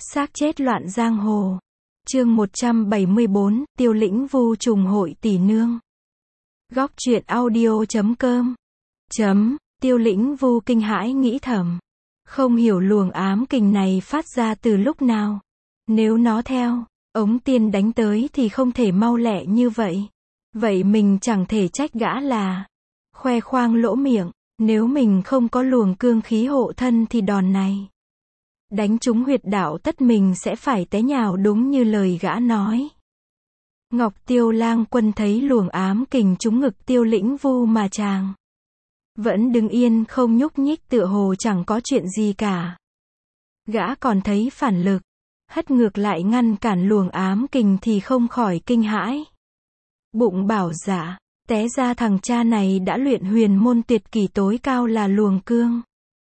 Xác chết loạn giang hồ. Chương 174, Tiêu Lĩnh Vu trùng hội tỷ nương. Góc truyện audio.com. Tiêu Lĩnh Vu kinh hãi nghĩ thầm. Không hiểu luồng ám kình này phát ra từ lúc nào. Nếu nó theo ống tiên đánh tới thì không thể mau lẹ như vậy. Vậy mình chẳng thể trách gã là khoe khoang lỗ miệng. Nếu mình không có luồng cương khí hộ thân thì đòn này đánh trúng huyệt đạo tất mình sẽ phải té nhào đúng như lời gã nói. Ngọc Tiêu Lang Quân thấy luồng ám kình trúng ngực Tiêu Lĩnh Vu mà chàng vẫn đứng yên không nhúc nhích tựa hồ chẳng có chuyện gì cả. Gã còn thấy phản lực, hất ngược lại ngăn cản luồng ám kình thì không khỏi kinh hãi. Bụng bảo dạ, té ra thằng cha này đã luyện huyền môn tuyệt kỹ tối cao là luồng cương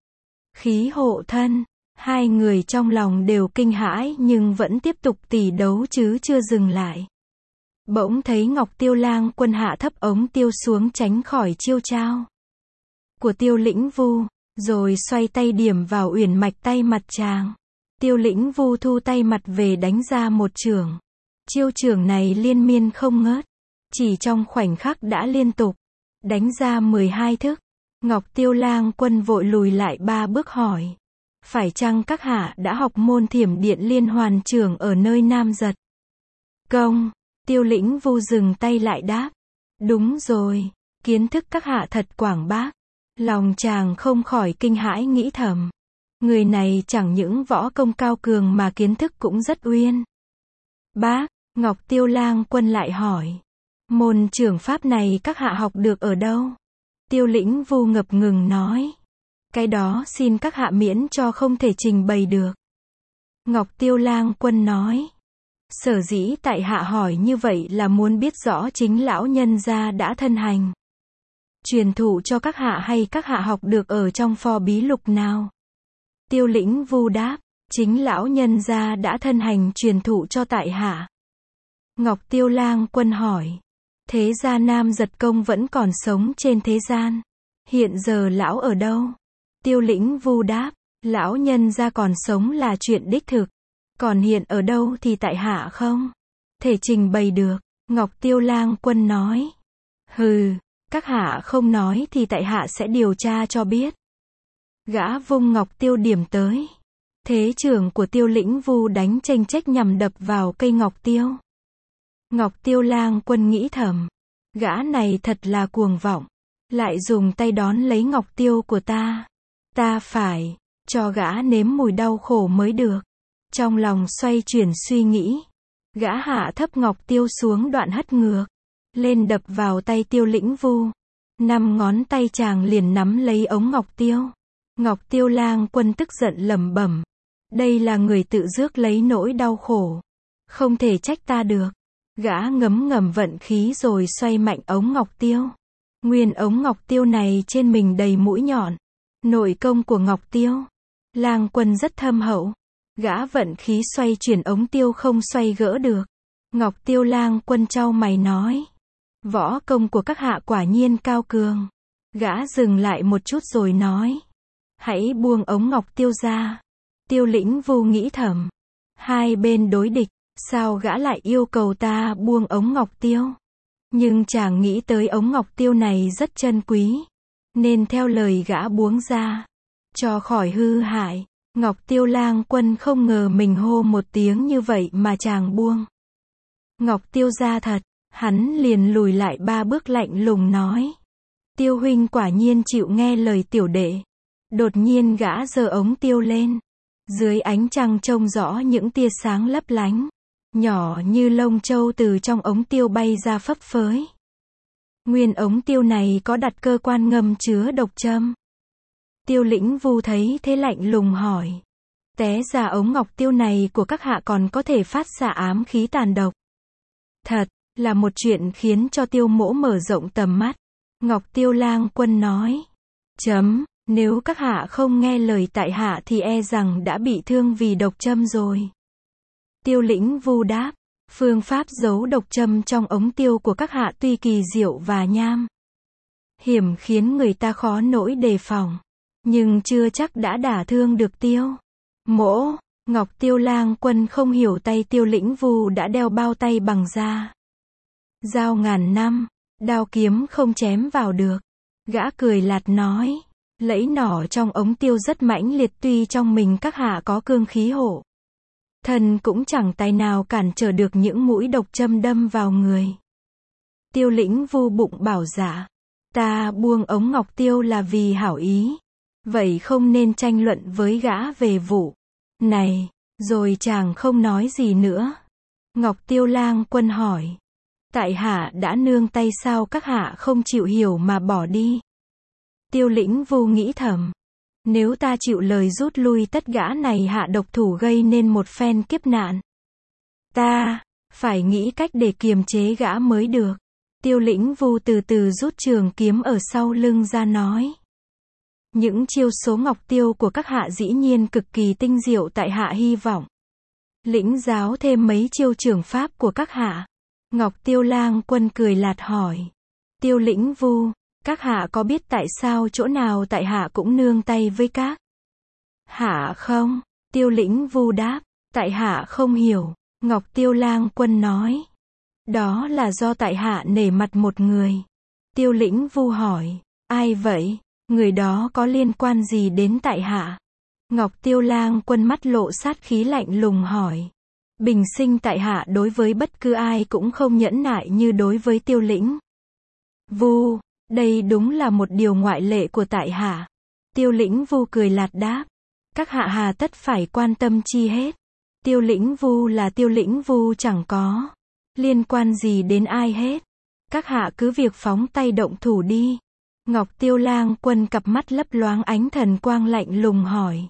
khí hộ thân. Hai người trong lòng đều kinh hãi nhưng vẫn tiếp tục tỷ đấu chứ chưa dừng lại. Bỗng thấy Ngọc Tiêu Lang Quân hạ thấp ống tiêu xuống tránh khỏi chiêu trao của Tiêu Lĩnh Vu, rồi xoay tay điểm vào uyển mạch tay mặt chàng. Tiêu Lĩnh Vu thu tay mặt về đánh ra một chưởng. Chiêu chưởng này liên miên không ngớt, chỉ trong khoảnh khắc đã liên tục đánh ra 12 thức. Ngọc Tiêu Lang Quân vội lùi lại 3 bước hỏi: phải chăng các hạ đã học môn Thiểm Điện Liên Hoàn Chưởng ở nơi Nam Giật Công? Tiêu Lĩnh Vu dừng tay lại đáp: đúng rồi, kiến thức các hạ thật quảng bác. Lòng chàng không khỏi kinh hãi nghĩ thầm, người này chẳng những võ công cao cường mà kiến thức cũng rất uyên bác. Ngọc Tiêu Lang Quân lại hỏi: môn chưởng pháp này các hạ học được ở đâu? Tiêu Lĩnh Vu ngập ngừng nói: cái đó xin các hạ miễn cho không thể trình bày được. Ngọc Tiêu Lang Quân nói: sở dĩ tại hạ hỏi như vậy là muốn biết rõ chính lão nhân gia đã thân hành truyền thụ cho các hạ hay các hạ học được ở trong phò bí lục nào? Tiêu Lĩnh Vu đáp: chính lão nhân gia đã thân hành truyền thụ cho tại hạ. Ngọc Tiêu Lang Quân hỏi: thế gia Nam Giật Công vẫn còn sống trên thế gian, hiện giờ lão ở đâu? Tiêu Lĩnh Vu đáp: lão nhân gia còn sống là chuyện đích thực, còn hiện ở đâu thì tại hạ không thể trình bày được. Ngọc Tiêu Lang Quân nói: hừ, các hạ không nói thì tại hạ sẽ điều tra cho biết. Gã vung Ngọc Tiêu điểm tới. Thế chưởng của Tiêu Lĩnh Vu đánh chênh chách nhằm đập vào cây Ngọc Tiêu. Ngọc Tiêu Lang Quân nghĩ thầm, gã này thật là cuồng vọng, lại dùng tay đón lấy Ngọc Tiêu của ta. Ta phải cho gã nếm mùi đau khổ mới được. Trong lòng xoay chuyển suy nghĩ, gã hạ thấp Ngọc Tiêu xuống đoạn hất ngược lên đập vào tay Tiêu Lĩnh Vu. 5 ngón tay chàng liền nắm lấy ống Ngọc Tiêu. Ngọc Tiêu Lang Quân tức giận lẩm bẩm: đây là người tự rước lấy nỗi đau khổ, không thể trách ta được. Gã ngấm ngầm vận khí rồi xoay mạnh ống Ngọc Tiêu. Nguyên ống Ngọc Tiêu này trên mình đầy mũi nhọn. Nội công của Ngọc Tiêu Lang Quân rất thâm hậu. Gã vận khí xoay chuyển ống tiêu không xoay gỡ được. Ngọc Tiêu Lang Quân chau mày nói: võ công của các hạ quả nhiên cao cường. Gã dừng lại một chút rồi nói: hãy buông ống Ngọc Tiêu ra. Tiêu Lĩnh Vu nghĩ thầm, hai bên đối địch, sao gã lại yêu cầu ta buông ống Ngọc Tiêu? Nhưng chàng nghĩ tới ống Ngọc Tiêu này rất chân quý, nên theo lời gã buông ra, cho khỏi hư hại. Ngọc Tiêu Lang Quân không ngờ mình hô một tiếng như vậy mà chàng buông Ngọc Tiêu ra thật. Hắn liền lùi lại 3 bước lạnh lùng nói: Tiêu huynh quả nhiên chịu nghe lời tiểu đệ. Đột nhiên gã giơ ống tiêu lên. Dưới ánh trăng trông rõ những tia sáng lấp lánh, nhỏ như lông trâu từ trong ống tiêu bay ra phấp phới. Nguyên ống tiêu này có đặt cơ quan ngầm chứa độc châm. Tiêu Lĩnh Vu thấy thế lạnh lùng hỏi: té ra ống Ngọc Tiêu này của các hạ còn có thể phát xạ ám khí tàn độc. Thật là một chuyện khiến cho Tiêu mỗ mở rộng tầm mắt. Ngọc Tiêu Lang Quân nói: nếu các hạ không nghe lời tại hạ thì e rằng đã bị thương vì độc châm rồi. Tiêu Lĩnh Vu đáp: phương pháp giấu độc châm trong ống tiêu của các hạ tuy kỳ diệu và nham hiểm khiến người ta khó nỗi đề phòng, nhưng chưa chắc đã đả thương được Tiêu mỗ. Ngọc Tiêu Lang Quân không hiểu tay Tiêu Lĩnh Vu đã đeo bao tay bằng da. Dao ngàn năm, đao kiếm không chém vào được. Gã cười lạt nói, lẫy nỏ trong ống tiêu rất mãnh liệt, tuy trong mình các hạ có cương khí hộ thân cũng chẳng tài nào cản trở được những mũi độc châm đâm vào người. Tiêu Lĩnh Vu bụng bảo dạ, ta buông ống ngọc tiêu là vì hảo ý, vậy không nên tranh luận với gã về vụ này. Rồi chàng không nói gì nữa. Ngọc Tiêu Lang Quân hỏi, tại hạ đã nương tay sao các hạ không chịu hiểu mà bỏ đi? Tiêu Lĩnh Vu nghĩ thầm, nếu ta chịu lời rút lui tất gã này hạ độc thủ gây nên một phen kiếp nạn. Ta phải nghĩ cách để kiềm chế gã mới được. Tiêu Lĩnh Vu từ từ rút trường kiếm ở sau lưng ra nói, những chiêu số ngọc tiêu của các hạ dĩ nhiên cực kỳ tinh diệu, tại hạ hy vọng lĩnh giáo thêm mấy chiêu trường pháp của các hạ. Ngọc Tiêu Lang Quân cười lạt hỏi, Tiêu Lĩnh Vu, các hạ có biết tại sao chỗ nào tại hạ cũng nương tay với các hạ không? Tiêu Lĩnh Vu đáp, tại hạ không hiểu. Ngọc Tiêu Lang Quân nói, đó là do tại hạ nể mặt một người. Tiêu Lĩnh Vu hỏi, ai vậy? Người đó có liên quan gì đến tại hạ? Ngọc Tiêu Lang Quân mắt lộ sát khí lạnh lùng hỏi, bình sinh tại hạ đối với bất cứ ai cũng không nhẫn nại như đối với Tiêu Lĩnh Vu, đây đúng là một điều ngoại lệ của tại hạ. Tiêu Lĩnh Vu cười lạt đáp, các hạ hà tất phải quan tâm chi hết. Tiêu Lĩnh Vu là Tiêu Lĩnh Vu, chẳng có liên quan gì đến ai hết. Các hạ cứ việc phóng tay động thủ đi. Ngọc Tiêu Lang Quân cặp mắt lấp loáng ánh thần quang lạnh lùng hỏi,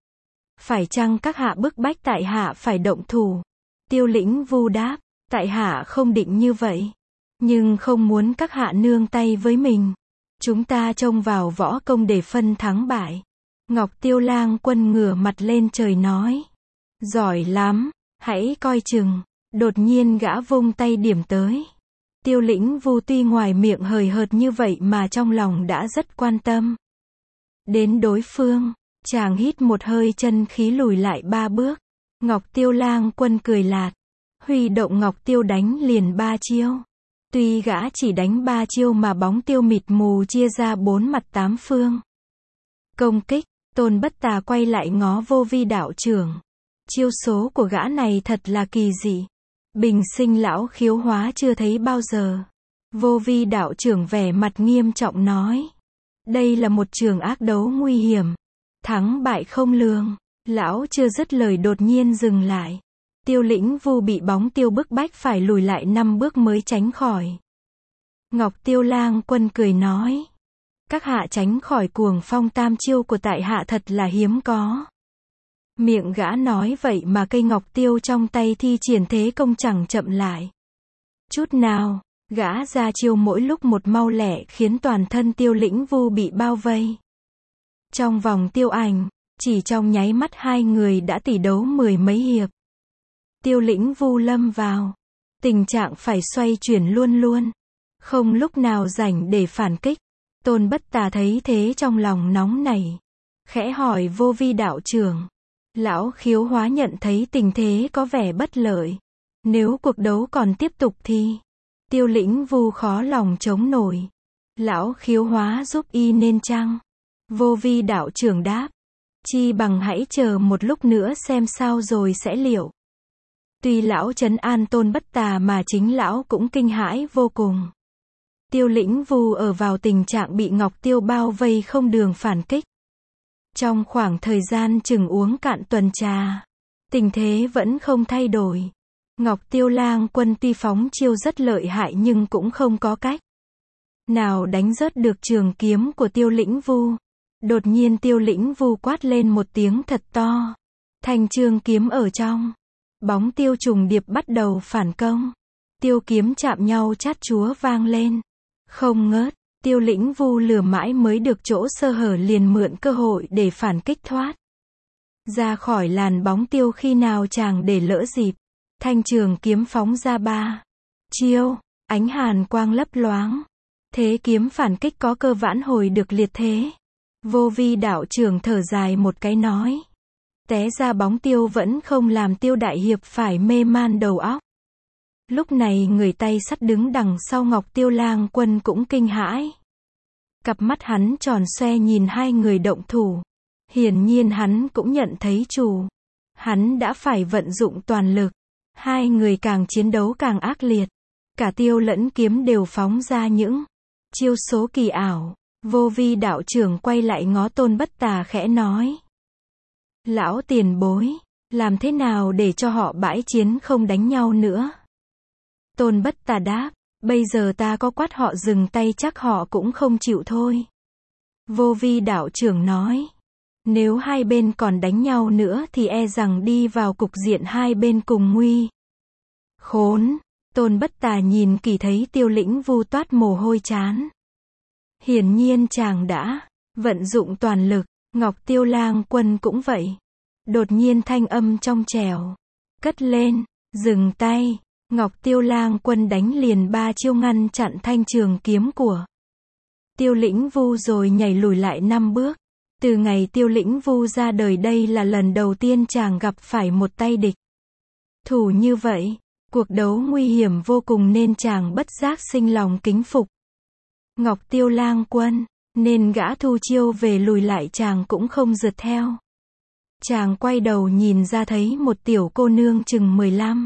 phải chăng các hạ bức bách tại hạ phải động thủ? Tiêu Lĩnh Vu đáp, tại hạ không định như vậy, nhưng không muốn các hạ nương tay với mình. Chúng ta trông vào võ công để phân thắng bại. Ngọc Tiêu Lang Quân ngửa mặt lên trời nói, giỏi lắm, hãy coi chừng. Đột nhiên gã vung tay điểm tới. Tiêu Lĩnh Vu tuy ngoài miệng hời hợt như vậy mà trong lòng đã rất quan tâm đến đối phương. Chàng hít một hơi chân khí lùi lại 3 bước. Ngọc Tiêu Lang Quân cười lạt, huy động ngọc tiêu đánh liền 3 chiêu. Tuy gã chỉ đánh 3 chiêu mà bóng tiêu mịt mù chia ra 4 mặt 8 phương công kích. Tôn Bất Tà quay lại ngó Vô Vi đạo trưởng. Chiêu số của gã này thật là kỳ dị, bình sinh lão khiếu hóa chưa thấy bao giờ. Vô Vi đạo trưởng vẻ mặt nghiêm trọng nói, đây là một trường ác đấu nguy hiểm, thắng bại không lường. Lão chưa dứt lời đột nhiên dừng lại. Tiêu Lĩnh Vu bị bóng tiêu bức bách phải lùi lại 5 bước mới tránh khỏi. Ngọc Tiêu Lang Quân cười nói, các hạ tránh khỏi cuồng phong tam chiêu của tại hạ thật là hiếm có. Miệng gã nói vậy mà cây ngọc tiêu trong tay thi triển thế công chẳng chậm lại chút nào. Gã ra chiêu mỗi lúc một mau lẹ khiến toàn thân Tiêu Lĩnh Vu bị bao vây trong vòng tiêu ảnh. Chỉ trong nháy mắt hai người đã tỷ đấu 10 mấy hiệp. Tiêu Lĩnh Vu lâm vào tình trạng phải xoay chuyển luôn luôn, không lúc nào rảnh để phản kích. Tôn Bất Tà thấy thế trong lòng nóng nảy, khẽ hỏi Vô Vi đạo trưởng. Lão khiếu hóa nhận thấy tình thế có vẻ bất lợi. Nếu cuộc đấu còn tiếp tục thì Tiêu Lĩnh Vu khó lòng chống nổi. Lão khiếu hóa giúp y nên chăng? Vô Vi đạo trưởng đáp, chi bằng hãy chờ một lúc nữa xem sao rồi sẽ liệu. Tuy lão trấn an Tôn Bất Tà mà chính lão cũng kinh hãi vô cùng. Tiêu Lĩnh Vu ở vào tình trạng bị ngọc tiêu bao vây không đường phản kích. Trong khoảng thời gian chừng uống cạn tuần trà, tình thế vẫn không thay đổi. Ngọc Tiêu Lang Quân tuy phóng chiêu rất lợi hại nhưng cũng không có cách nào đánh rớt được trường kiếm của Tiêu Lĩnh Vu. Đột nhiên Tiêu Lĩnh Vu quát lên một tiếng thật to. Thanh trường kiếm ở trong bóng tiêu trùng điệp bắt đầu phản công. Tiêu kiếm chạm nhau chát chúa vang lên không ngớt. Tiêu Lĩnh Vu lừa mãi mới được chỗ sơ hở liền mượn cơ hội để phản kích thoát ra khỏi làn bóng tiêu. Khi nào chàng để lỡ dịp, thanh trường kiếm phóng ra 3 chiêu, ánh hàn quang lấp loáng. Thế kiếm phản kích có cơ vãn hồi được liệt thế. Vô Vi đạo trưởng thở dài một cái nói, té ra bóng Tiêu vẫn không làm Tiêu đại hiệp phải mê man đầu óc. Lúc này người tay sắt đứng đằng sau Ngọc Tiêu Lang Quân cũng kinh hãi. Cặp mắt hắn tròn xoe nhìn hai người động thủ. Hiển nhiên hắn cũng nhận thấy chủ. Hắn đã phải vận dụng toàn lực. Hai người càng chiến đấu càng ác liệt. Cả tiêu lẫn kiếm đều phóng ra những chiêu số kỳ ảo. Vô Vi đạo trưởng quay lại ngó Tôn Bất Tà khẽ nói. Lão tiền bối, làm thế nào để cho họ bãi chiến không đánh nhau nữa? Tôn Bất Tà đáp, bây giờ ta có quát họ dừng tay chắc họ cũng không chịu thôi. Vô Vi đạo trưởng nói, nếu hai bên còn đánh nhau nữa thì e rằng đi vào cục diện hai bên cùng nguy. Khốn! Tôn Bất Tà nhìn kỳ thấy Tiêu Lĩnh Vu toát mồ hôi trán. Hiển nhiên chàng đã vận dụng toàn lực, Ngọc Tiêu Lang Quân cũng vậy. Đột nhiên thanh âm trong trẻo cất lên, dừng tay. Ngọc Tiêu Lang Quân đánh liền 3 chiêu ngăn chặn thanh trường kiếm của Tiêu Lĩnh Vu rồi nhảy lùi lại 5 bước. Từ ngày Tiêu Lĩnh Vu ra đời đây là lần đầu tiên chàng gặp phải một tay địch thủ như vậy. Cuộc đấu nguy hiểm vô cùng nên chàng bất giác sinh lòng kính phục Ngọc Tiêu Lang Quân, nên gã thu chiêu về lùi lại chàng cũng không rượt theo. Chàng quay đầu nhìn ra thấy một tiểu cô nương chừng 15,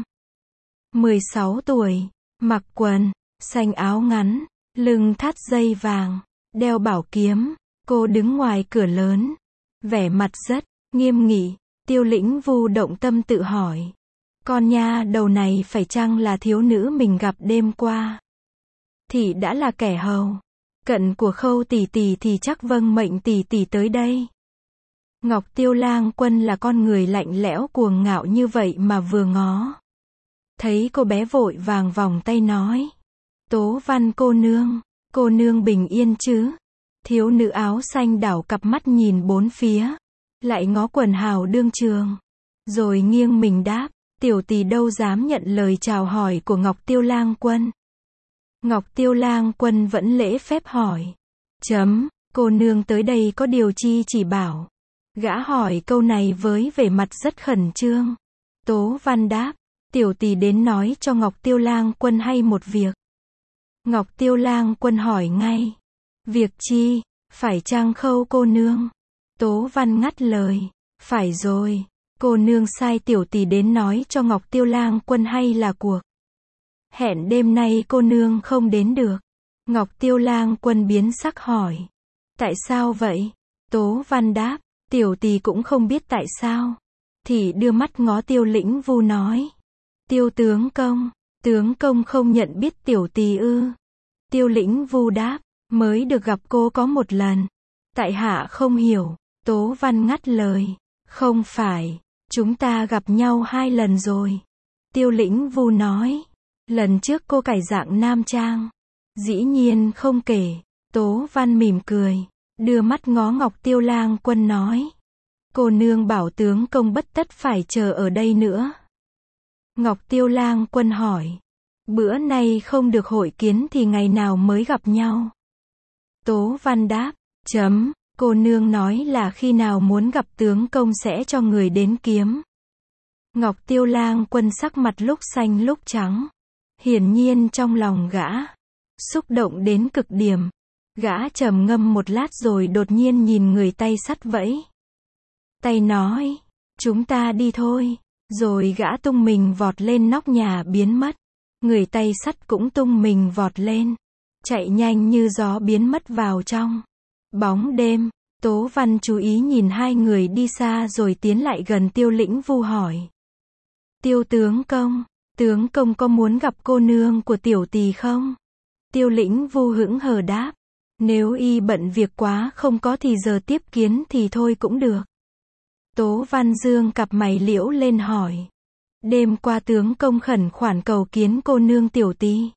16 tuổi, mặc quần xanh áo ngắn, lưng thắt dây vàng, đeo bảo kiếm. Cô đứng ngoài cửa lớn, vẻ mặt rất nghiêm nghị. Tiêu Lĩnh Vu động tâm tự hỏi, con nha đầu này phải chăng là thiếu nữ mình gặp đêm qua? Thì đã là kẻ hầu cận của Khâu tỷ tỷ thì chắc vâng mệnh tỷ tỷ tới đây. Ngọc Tiêu Lang Quân là con người lạnh lẽo cuồng ngạo như vậy mà vừa ngó thấy cô bé vội vàng vòng tay nói, Tố Văn cô nương bình yên chứ? Thiếu nữ áo xanh đảo cặp mắt nhìn bốn phía, lại ngó quần hào đương trường, rồi nghiêng mình đáp, tiểu tỷ đâu dám nhận lời chào hỏi của Ngọc Tiêu Lang Quân. Ngọc Tiêu Lang Quân vẫn lễ phép hỏi, cô nương tới đây có điều chi chỉ bảo? Gã hỏi câu này với vẻ mặt rất khẩn trương. Tố Văn đáp, tiểu tỷ đến nói cho Ngọc Tiêu Lang Quân hay một việc. Ngọc Tiêu Lang Quân hỏi ngay, việc chi? Phải chăng Khâu cô nương? Tố Văn ngắt lời, phải rồi, cô nương sai tiểu tỷ đến nói cho Ngọc Tiêu Lang Quân hay là cuộc hẹn đêm nay cô nương không đến được. Ngọc Tiêu Lang Quân biến sắc hỏi, tại sao vậy? Tố Văn đáp, tiểu tỷ cũng không biết tại sao. Thì đưa mắt ngó Tiêu Lĩnh Vu nói, Tiêu tướng công không nhận biết tiểu tỷ ư? Tiêu Lĩnh Vu đáp, mới được gặp cô có một lần. Tại hạ không hiểu. Tố Văn ngắt lời, không phải, chúng ta gặp nhau 2 lần rồi. Tiêu Lĩnh Vu nói, lần trước cô cải dạng nam trang. Dĩ nhiên không kể. Tố Văn mỉm cười, đưa mắt ngó Ngọc Tiêu Lang Quân nói, cô nương bảo tướng công bất tất phải chờ ở đây nữa. Ngọc Tiêu Lang Quân hỏi, bữa nay không được hội kiến thì ngày nào mới gặp nhau? Tố Văn đáp, cô nương nói là khi nào muốn gặp tướng công sẽ cho người đến kiếm. Ngọc Tiêu Lang Quân sắc mặt lúc xanh lúc trắng. Hiển nhiên trong lòng gã xúc động đến cực điểm. Gã trầm ngâm một lát rồi đột nhiên nhìn người tay sắt vẫy tay nói, chúng ta đi thôi. Rồi gã tung mình vọt lên nóc nhà biến mất. Người tay sắt cũng tung mình vọt lên, chạy nhanh như gió biến mất vào trong bóng đêm. Tố Văn chú ý nhìn hai người đi xa rồi tiến lại gần Tiêu Lĩnh Vu hỏi, Tiêu tướng công có muốn gặp cô nương của tiểu tỳ không? Tiêu Lĩnh Vu hững hờ đáp, nếu y bận việc quá không có thì giờ tiếp kiến thì thôi cũng được. Tố Văn dương cặp mày liễu lên hỏi, đêm qua tướng công khẩn khoản cầu kiến cô nương tiểu tỳ,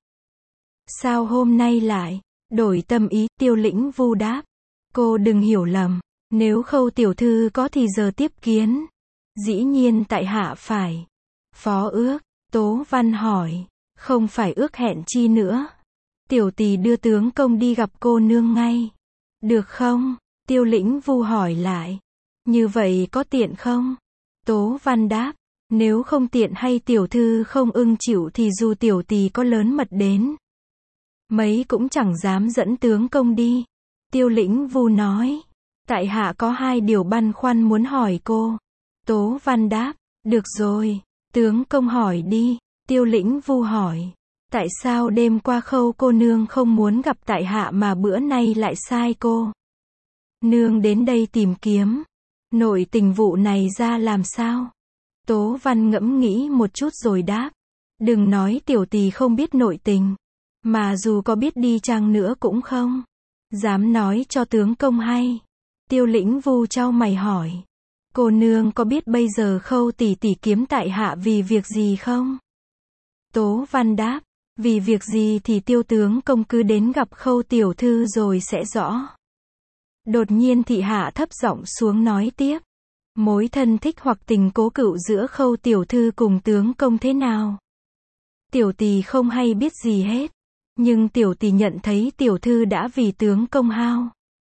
sao hôm nay lại đổi tâm ý? Tiêu Lĩnh Vu đáp, cô đừng hiểu lầm, nếu Khâu tiểu thư có thì giờ tiếp kiến. Dĩ nhiên tại hạ phải phó ước. Tố Văn hỏi, không phải ước hẹn chi nữa? Tiểu tỳ đưa tướng công đi gặp cô nương ngay, được không? Tiêu Lĩnh Vu hỏi lại, như vậy có tiện không? Tố Văn đáp, nếu không tiện hay tiểu thư không ưng chịu thì dù tiểu tỳ có lớn mật đến mấy cũng chẳng dám dẫn tướng công đi. Tiêu Lĩnh Vu nói, tại hạ có 2 điều băn khoăn muốn hỏi cô. Tố Văn đáp, được rồi, tướng công hỏi đi. Tiêu Lĩnh Vu hỏi, tại sao đêm qua Khâu cô nương không muốn gặp tại hạ mà bữa nay lại sai cô nương đến đây tìm kiếm? Nội tình vụ này ra làm sao? Tố Văn ngẫm nghĩ một chút rồi đáp, đừng nói tiểu tỳ không biết nội tình, mà dù có biết đi chăng nữa cũng không dám nói cho tướng công hay. Tiêu Lĩnh Vu chau mày hỏi, cô nương có biết bây giờ Khâu tỷ tỷ kiếm tại hạ vì việc gì không? Tố Văn đáp, vì việc gì thì Tiêu tướng công cứ đến gặp Khâu tiểu thư rồi sẽ rõ. Đột nhiên thị hạ thấp giọng xuống nói tiếp, mối thân thích hoặc tình cố cựu giữa Khâu tiểu thư cùng tướng công thế nào? Tiểu tỳ không hay biết gì hết, nhưng tiểu tỳ nhận thấy tiểu thư đã vì tướng công hao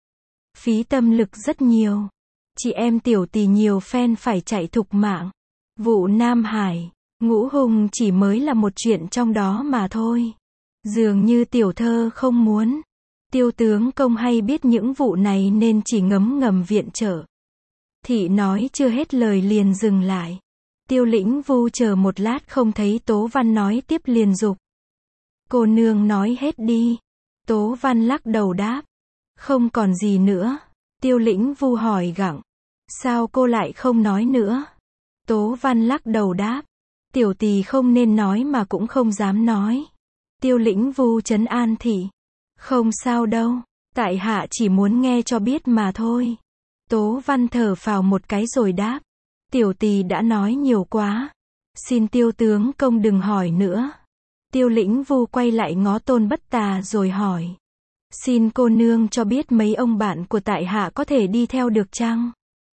phí tâm lực rất nhiều. Chị em tiểu tỳ nhiều phen phải chạy thục mạng. Vụ Nam Hải, Ngũ Hùng chỉ mới là một chuyện trong đó mà thôi. Dường như tiểu thơ không muốn Tiêu tướng công hay biết những vụ này nên chỉ ngấm ngầm viện trợ. Thị nói chưa hết lời liền dừng lại. Tiêu Lĩnh Vu chờ một lát không thấy Tố Văn nói tiếp liền dục, cô nương nói hết đi. Tố Văn lắc đầu đáp, không còn gì nữa. Tiêu Lĩnh Vu hỏi gặng, sao cô lại không nói nữa? Tố Văn lắc đầu đáp, tiểu tỳ không nên nói mà cũng không dám nói. Tiêu Lĩnh Vu trấn an thị, không sao đâu, tại hạ chỉ muốn nghe cho biết mà thôi. Tố Văn thở phào một cái rồi đáp, tiểu tỳ đã nói nhiều quá, xin Tiêu tướng công đừng hỏi nữa. Tiêu Lĩnh Vu quay lại ngó Tôn Bất Tà rồi hỏi, xin cô nương cho biết mấy ông bạn của tại hạ có thể đi theo được chăng?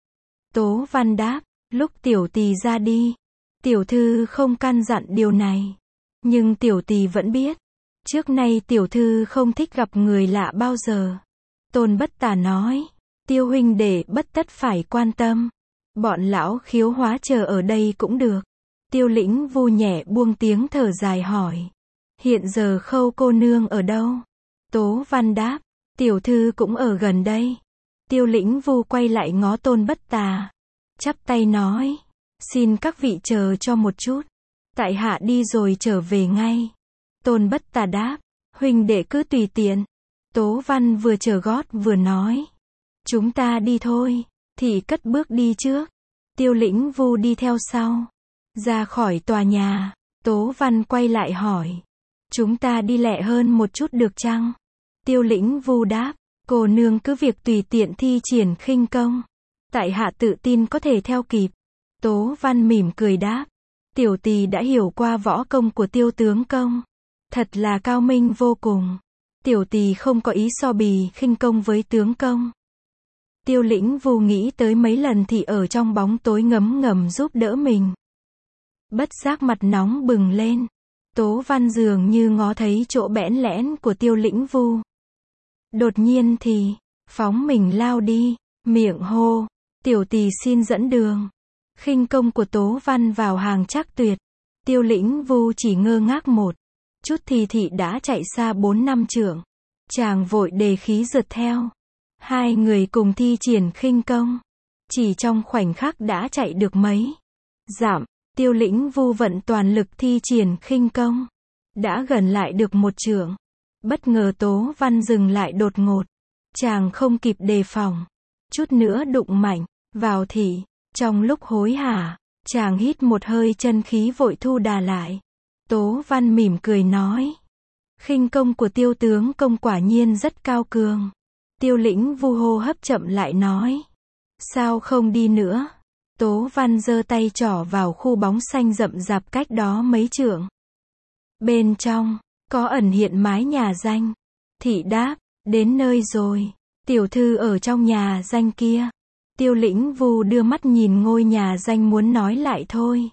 Tố Văn đáp, lúc tiểu tỳ ra đi, tiểu thư không căn dặn điều này, nhưng tiểu tỳ vẫn biết, trước nay tiểu thư không thích gặp người lạ bao giờ. Tôn Bất Tà nói, Tiêu huynh đệ bất tất phải quan tâm, bọn lão khiếu hóa chờ ở đây cũng được. Tiêu Lĩnh Vu nhẹ buông tiếng thở dài hỏi, hiện giờ Khâu cô nương ở đâu? Tố Văn đáp, tiểu thư cũng ở gần đây. Tiêu Lĩnh Vu quay lại ngó Tôn Bất Tà, chắp tay nói, xin các vị chờ cho một chút, tại hạ đi rồi trở về ngay. Tôn Bất Tà đáp, huynh đệ cứ tùy tiện. Tố Văn vừa chờ gót vừa nói, chúng ta đi thôi. Thị cất bước đi trước, Tiêu Lĩnh Vu đi theo sau. Ra khỏi tòa nhà, Tố Văn quay lại hỏi, chúng ta đi lẹ hơn một chút được chăng? Tiêu Lĩnh Vu đáp, cô nương cứ việc tùy tiện thi triển khinh công, tại hạ tự tin có thể theo kịp. Tố Văn mỉm cười đáp, tiểu tỳ đã hiểu qua võ công của Tiêu tướng công, thật là cao minh vô cùng. Tiểu tỳ không có ý so bì khinh công với tướng công. Tiêu Lĩnh Vu nghĩ tới mấy lần thị ở trong bóng tối ngấm ngầm giúp đỡ mình, bất giác mặt nóng bừng lên. Tố Văn dường như ngó thấy chỗ bẽn lẽn của Tiêu Lĩnh Vu, đột nhiên thì phóng mình lao đi, miệng hô, tiểu tỳ xin dẫn đường. Khinh công của Tố Văn vào hàng chắc tuyệt. Tiêu Lĩnh Vu chỉ ngơ ngác một chút thì thị đã chạy xa 4-5 trượng. Chàng vội đề khí rượt theo. Hai người cùng thi triển khinh công, chỉ trong khoảnh khắc đã chạy được mấy dặm. Tiêu Lĩnh Vu vận toàn lực thi triển khinh công, đã gần lại được 1 trượng. Bất ngờ Tố Văn dừng lại đột ngột. Chàng không kịp đề phòng, chút nữa đụng mạnh vào thị. Trong lúc hối hả, chàng hít một hơi chân khí vội thu đà lại. Tố Văn mỉm cười nói, khinh công của Tiêu tướng công quả nhiên rất cao cường. Tiêu Lĩnh Vu hô hấp chậm lại nói, sao không đi nữa? Tố Văn giơ tay trỏ vào khu bóng xanh rậm rạp cách đó mấy trượng. Bên trong, có ẩn hiện mái nhà danh. Thị đáp, đến nơi rồi, tiểu thư ở trong nhà danh kia. Tiêu Lĩnh Vu đưa mắt nhìn ngôi nhà danh muốn nói lại thôi.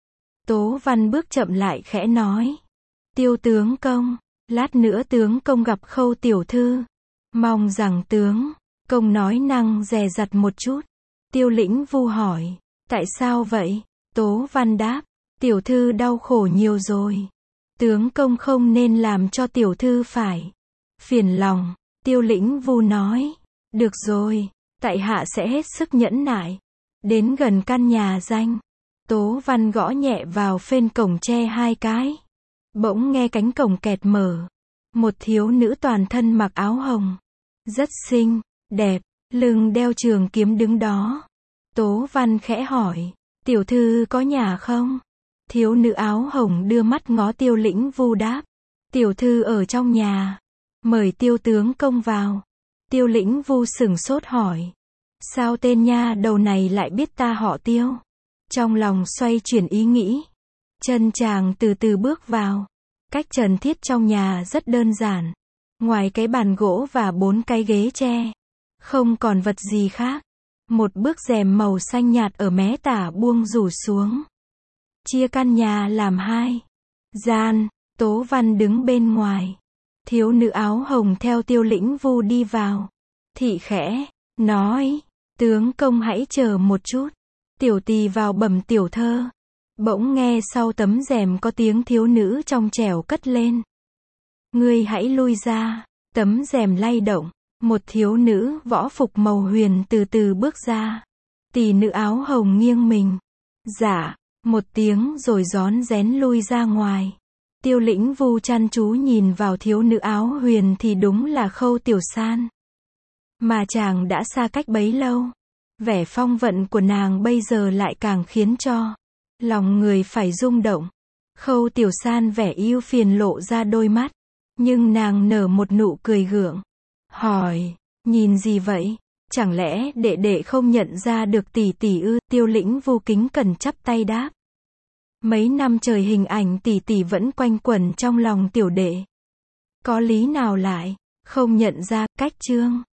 Tố Văn bước chậm lại khẽ nói, Tiêu tướng công, lát nữa tướng công gặp Khâu tiểu thư, mong rằng tướng công nói năng dè dặt một chút. Tiêu Lĩnh Vu hỏi, Tại sao vậy? Tố Văn đáp, tiểu thư đau khổ nhiều rồi. Tướng công không nên làm cho tiểu thư phải phiền lòng. Tiêu Lĩnh Vu nói, được rồi, tại hạ sẽ hết sức nhẫn nại. Đến gần căn nhà danh, Tố Văn gõ nhẹ vào phên cổng tre 2 cái. Bỗng nghe cánh cổng kẹt mở. Một thiếu nữ toàn thân mặc áo hồng, rất xinh, đẹp, lưng đeo trường kiếm đứng đó. Tố Văn khẽ hỏi, tiểu thư có nhà không? Thiếu nữ áo hồng đưa mắt ngó Tiêu Lĩnh Vu đáp, tiểu thư ở trong nhà, mời Tiêu tướng công vào. Tiêu Lĩnh Vu sửng sốt hỏi, sao tên nha đầu này lại biết ta họ Tiêu? Trong lòng xoay chuyển ý nghĩ, chân chàng từ từ bước vào. Cách trần thiết trong nhà rất đơn giản, ngoài cái bàn gỗ và 4 cái ghế tre, không còn vật gì khác. Một bức rèm màu xanh nhạt ở mé tả buông rủ xuống, chia căn nhà làm 2 gian. Tố Văn đứng bên ngoài, thiếu nữ áo hồng theo Tiêu Lĩnh Vu đi vào. Thị khẽ nói, tướng công hãy chờ một chút, tiểu tỳ vào bẩm tiểu thơ. Bỗng nghe sau tấm rèm có tiếng thiếu nữ trong trẻo cất lên, ngươi hãy lui ra. Tấm rèm lay động, một thiếu nữ võ phục màu huyền từ từ bước ra. Tỷ nữ áo hồng nghiêng mình, dạ một tiếng rồi rón rén lui ra ngoài. Tiêu Lĩnh Vu chăm chú nhìn vào thiếu nữ áo huyền thì đúng là Khâu Tiểu San, mà chàng đã xa cách bấy lâu. Vẻ phong vận của nàng bây giờ lại càng khiến cho lòng người phải rung động. Khâu Tiểu San vẻ ưu phiền lộ ra đôi mắt, nhưng nàng nở một nụ cười gượng, hỏi, nhìn gì vậy? Chẳng lẽ đệ đệ không nhận ra được tỷ tỷ ư? Tiêu Lĩnh Vu kính cẩn chắp tay đáp, mấy năm trời hình ảnh tỷ tỷ vẫn quanh quẩn trong lòng tiểu đệ, có lý nào lại không nhận ra? Cách chương